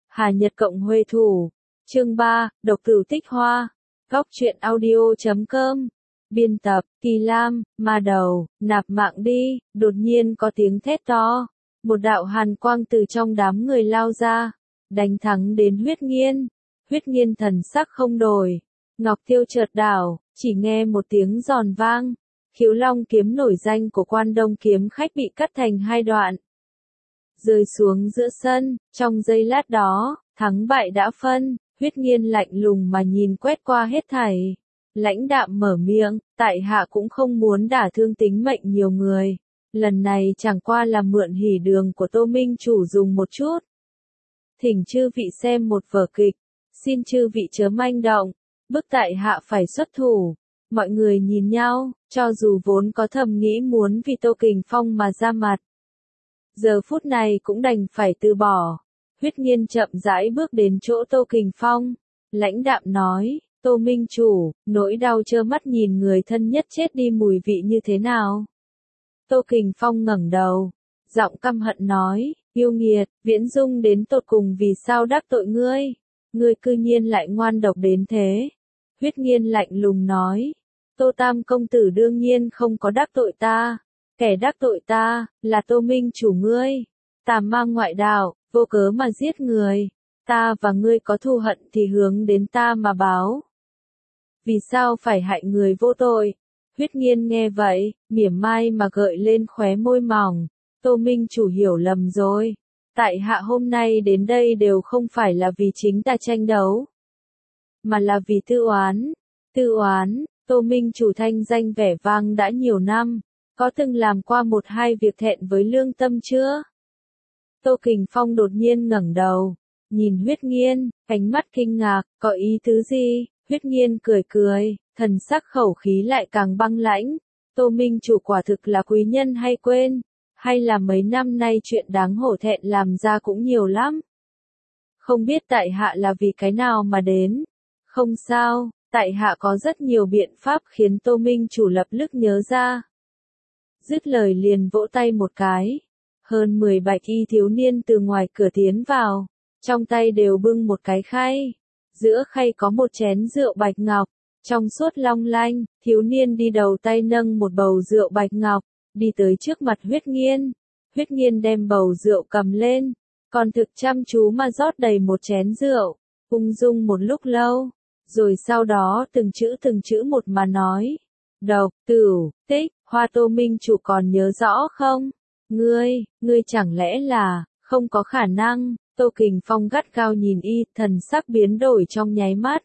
Hà Nhật Cộng Huê Thủ. Chương 3, Độc Tử Tích Hoa. Góc truyện audio.com. Biên tập, Kỳ Lam, Ma Đầu, nạp mạng đi. Đột nhiên có tiếng thét to. Một đạo hàn quang từ trong đám người lao ra. Đánh thắng đến Huyết Nghiên. Huyết Nghiên thần sắc không đổi. Ngọc Tiêu chợt đảo, chỉ nghe một tiếng giòn vang. Khiếu Long kiếm nổi danh của Quan Đông kiếm khách bị cắt thành hai đoạn. Rơi xuống giữa sân, trong giây lát đó, thắng bại đã phân, Huyết Nghiên lạnh lùng mà nhìn quét qua hết thảy. Lãnh đạm mở miệng, tại hạ cũng không muốn đả thương tính mệnh nhiều người. Lần này chẳng qua là mượn hỉ đường của Tô Minh chủ dùng một chút. Thỉnh chư vị xem một vở kịch, xin chư vị chớ manh động, bức tại hạ phải xuất thủ. Mọi người nhìn nhau, cho dù vốn có thầm nghĩ muốn vì Tô Kình Phong mà ra mặt. Giờ phút này cũng đành phải từ bỏ. Huyết Nghiên chậm rãi bước đến chỗ Tô Kình Phong. Lãnh đạm nói, Tô Minh chủ, nỗi đau trơ mắt nhìn người thân nhất chết đi mùi vị như thế nào? Tô Kình Phong ngẩng đầu, giọng căm hận nói, yêu nghiệt, Viễn Dung đến tột cùng vì sao đắc tội ngươi? Ngươi cư nhiên lại ngoan độc đến thế. Huyết Nghiên lạnh lùng nói, Tô Tam công tử đương nhiên không có đắc tội ta. Kẻ đắc tội ta, là Tô Minh chủ ngươi. Tà mang ngoại đạo, vô cớ mà giết người. Ta và ngươi có thù hận thì hướng đến ta mà báo. Vì sao phải hại người vô tội? Huyết Nghiên nghe vậy, mỉa mai mà gợi lên khóe môi mỏng. Tô Minh chủ hiểu lầm rồi. Tại hạ hôm nay đến đây đều không phải là vì chính ta tranh đấu, mà là vì tư oán. Tư oán, Tô Minh chủ thanh danh vẻ vang đã nhiều năm. Có từng làm qua một hai việc thẹn với lương tâm chưa? Tô Kình Phong đột nhiên ngẩng đầu, nhìn Huyết Nghiên, ánh mắt kinh ngạc, có ý tứ gì? Huyết Nghiên cười cười, thần sắc khẩu khí lại càng băng lãnh. Tô Minh chủ quả thực là quý nhân hay quên? Hay là mấy năm nay chuyện đáng hổ thẹn làm ra cũng nhiều lắm? Không biết tại hạ là vì cái nào mà đến? Không sao, tại hạ có rất nhiều biện pháp khiến Tô Minh chủ lập tức nhớ ra. Dứt lời liền vỗ tay một cái. Hơn 10 bạch y thiếu niên từ ngoài cửa tiến vào. Trong tay đều bưng một cái khay. Giữa khay có một chén rượu bạch ngọc. Trong suốt long lanh, thiếu niên đi đầu tay nâng một bầu rượu bạch ngọc. Đi tới trước mặt Huyết Nghiên. Huyết Nghiên đem bầu rượu cầm lên. Còn thực chăm chú mà rót đầy một chén rượu. Ung dung một lúc lâu. Rồi sau đó từng chữ một mà nói. Độc, tử, tích, hoa. Tô Minh chủ còn nhớ rõ không? Ngươi chẳng lẽ là, không có khả năng. Tô Kình Phong gắt gao nhìn y, thần sắc biến đổi trong nháy mắt.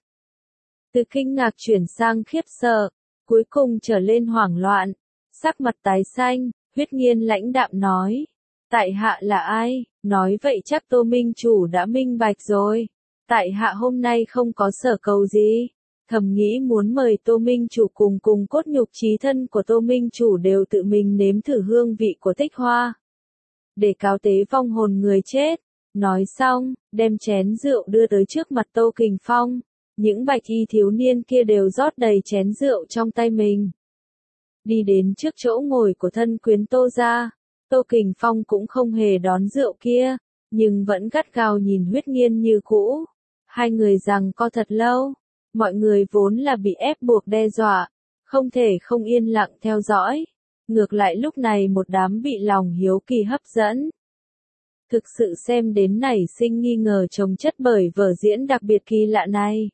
Từ kinh ngạc chuyển sang khiếp sợ, cuối cùng trở lên hoảng loạn. Sắc mặt tái xanh, Huyết Nghiên lãnh đạm nói. Tại hạ là ai? Nói vậy chắc Tô Minh chủ đã minh bạch rồi. Tại hạ hôm nay không có sở cầu gì. Thầm nghĩ muốn mời Tô Minh chủ cùng cốt nhục chí thân của Tô Minh chủ đều tự mình nếm thử hương vị của tích hoa. Để cáo tế vong hồn người chết. Nói xong, đem chén rượu đưa tới trước mặt Tô Kình Phong. Những bạch y thiếu niên kia đều rót đầy chén rượu trong tay mình. Đi đến trước chỗ ngồi của thân quyến Tô gia. Tô Kình Phong cũng không hề đón rượu kia, nhưng vẫn gắt gao nhìn Huyết Nghiên như cũ. Hai người giằng co thật lâu. Mọi người vốn là bị ép buộc đe dọa, không thể không yên lặng theo dõi. Ngược lại lúc này một đám bị lòng hiếu kỳ hấp dẫn. Thực sự xem đến nảy sinh nghi ngờ chồng chất bởi vở diễn đặc biệt kỳ lạ này.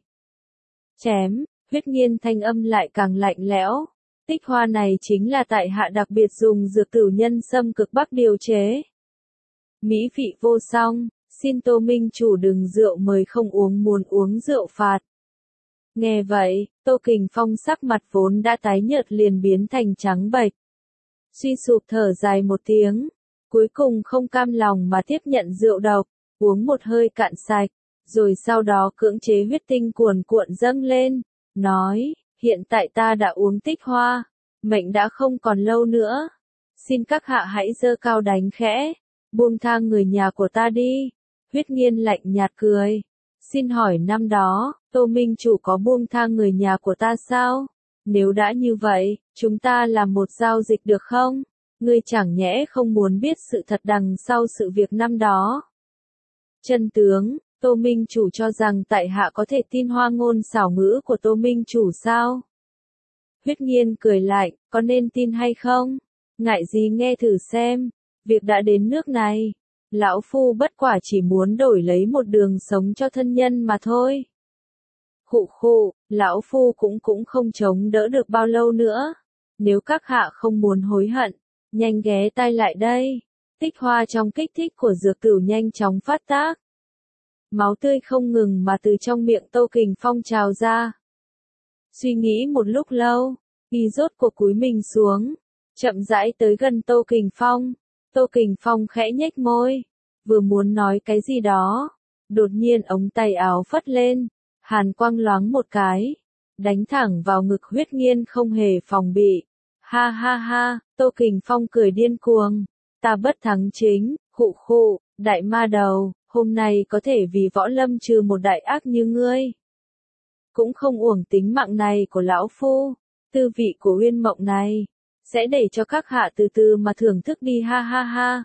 Chém, Huyết Nghiên thanh âm lại càng lạnh lẽo. Tích hoa này chính là tại hạ đặc biệt dùng dược tử nhân sâm cực bắc điều chế. Mỹ vị vô song, xin Tô Minh chủ đừng rượu mời không uống, muốn uống rượu phạt. Nghe vậy, Tô Kình Phong sắc mặt vốn đã tái nhợt liền biến thành trắng bệch. Suy sụp thở dài một tiếng, cuối cùng không cam lòng mà tiếp nhận rượu độc, uống một hơi cạn sạch, rồi sau đó cưỡng chế huyết tinh cuồn cuộn dâng lên, nói, hiện tại ta đã uống tích hoa, mệnh đã không còn lâu nữa. Xin các hạ hãy giơ cao đánh khẽ, buông tha người nhà của ta đi. Huyết Nghiên lạnh nhạt cười. Xin hỏi năm đó, Tô Minh chủ có buông tha người nhà của ta sao? Nếu đã như vậy, chúng ta làm một giao dịch được không? Ngươi chẳng nhẽ không muốn biết sự thật đằng sau sự việc năm đó? Chân tướng, Tô Minh Chủ cho rằng tại hạ có thể tin hoa ngôn xảo ngữ của Tô Minh Chủ sao? Huyết Nghiên cười lại, có nên tin hay không? Ngại gì nghe thử xem, việc đã đến nước này. Lão Phu bất quả chỉ muốn đổi lấy một đường sống cho thân nhân mà thôi. Khụ khụ, Lão Phu cũng không chống đỡ được bao lâu nữa. Nếu các hạ không muốn hối hận, nhanh ghé tai lại đây. Tích hoa trong kích thích của dược cửu nhanh chóng phát tác. Máu tươi không ngừng mà từ trong miệng Tô Kình Phong trào ra. Suy nghĩ một lúc lâu, y rốt cuộc cúi mình xuống, chậm rãi tới gần Tô Kình Phong. Tô Kình Phong khẽ nhếch môi, vừa muốn nói cái gì đó, đột nhiên ống tay áo phất lên, hàn quang loáng một cái, đánh thẳng vào ngực Huyết Nghiên không hề phòng bị. Ha ha ha, Tô Kình Phong cười điên cuồng, ta bất thắng chính, khụ khụ, đại ma đầu, hôm nay có thể vì võ lâm trừ một đại ác như ngươi. Cũng không uổng tính mạng này của lão phu, tư vị của uyên mộng này, sẽ để cho các hạ từ từ mà thưởng thức đi ha ha ha.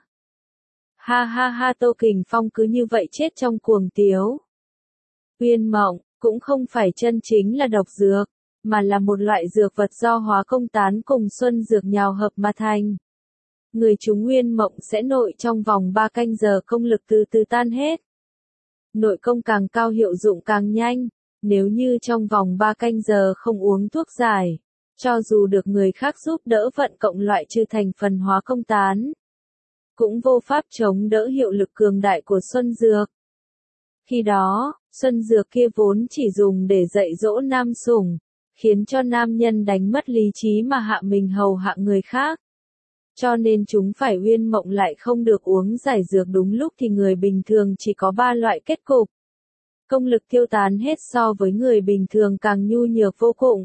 Ha ha ha, Tô Kình Phong cứ như vậy chết trong cuồng tiếu. Uyên mộng, cũng không phải chân chính là độc dược, mà là một loại dược vật do hóa công tán cùng xuân dược nhào hợp mà thành. Người chúng uyên mộng sẽ nội trong vòng 3 canh giờ, công lực từ từ tan hết. Nội công càng cao hiệu dụng càng nhanh, nếu như trong vòng 3 canh giờ không uống thuốc giải, cho dù được người khác giúp đỡ vận cộng loại trừ thành phần hóa công tán, cũng vô pháp chống đỡ hiệu lực cường đại của xuân dược. Khi đó, xuân dược kia vốn chỉ dùng để dạy dỗ nam sủng, khiến cho nam nhân đánh mất lý trí mà hạ mình hầu hạ người khác. Cho nên chúng phải uyên mộng lại không được uống giải dược đúng lúc thì người bình thường chỉ có 3 loại kết cục. Công lực tiêu tán hết so với người bình thường càng nhu nhược vô cùng.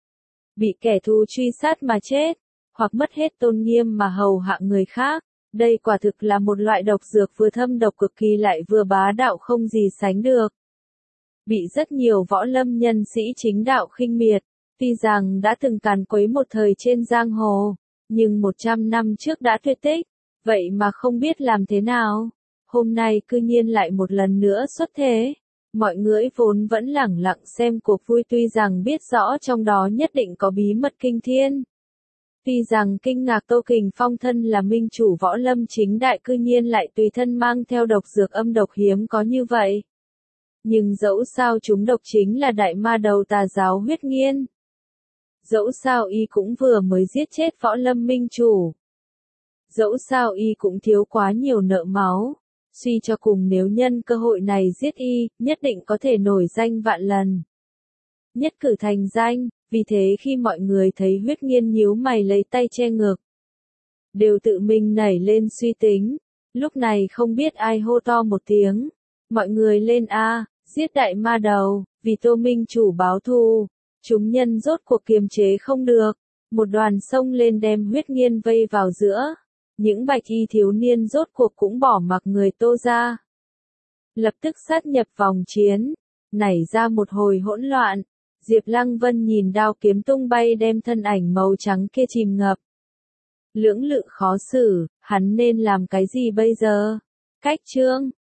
Bị kẻ thù truy sát mà chết, hoặc mất hết tôn nghiêm mà hầu hạ người khác. Đây quả thực là một loại độc dược vừa thâm độc cực kỳ lại vừa bá đạo không gì sánh được. Bị rất nhiều võ lâm nhân sĩ chính đạo khinh miệt, tuy rằng đã từng càn quấy một thời trên giang hồ, nhưng 100 năm trước đã tuyệt tích, vậy mà không biết làm thế nào. Hôm nay cư nhiên lại một lần nữa xuất thế. Mọi người vốn vẫn lẳng lặng xem cuộc vui tuy rằng biết rõ trong đó nhất định có bí mật kinh thiên. Tuy rằng kinh ngạc Tô Kình Phong thân là minh chủ võ lâm chính đại cư nhiên lại tùy thân mang theo độc dược âm độc hiếm có như vậy. Nhưng dẫu sao chúng độc chính là đại ma đầu tà giáo Huyết Nghiên. Dẫu sao y cũng vừa mới giết chết võ lâm minh chủ. Dẫu sao y cũng thiếu quá nhiều nợ máu. Suy cho cùng nếu nhân cơ hội này giết y, nhất định có thể nổi danh vạn lần. Nhất cử thành danh, vì thế khi mọi người thấy Huyết Nghiên nhíu mày lấy tay che ngực, đều tự mình nảy lên suy tính. Lúc này không biết ai hô to một tiếng. Mọi người lên a, giết đại ma đầu, vì Tô Minh chủ báo thù. Chúng nhân rốt cuộc kiềm chế không được. Một đoàn xông lên đem Huyết Nghiên vây vào giữa. Những bạch y thiếu niên rốt cuộc cũng bỏ mặc người Tô ra. Lập tức sát nhập vòng chiến. Nảy ra một hồi hỗn loạn. Diệp Lăng Vân nhìn đao kiếm tung bay đem thân ảnh màu trắng kia chìm ngập. Lưỡng lự khó xử, hắn nên làm cái gì bây giờ? Cách chương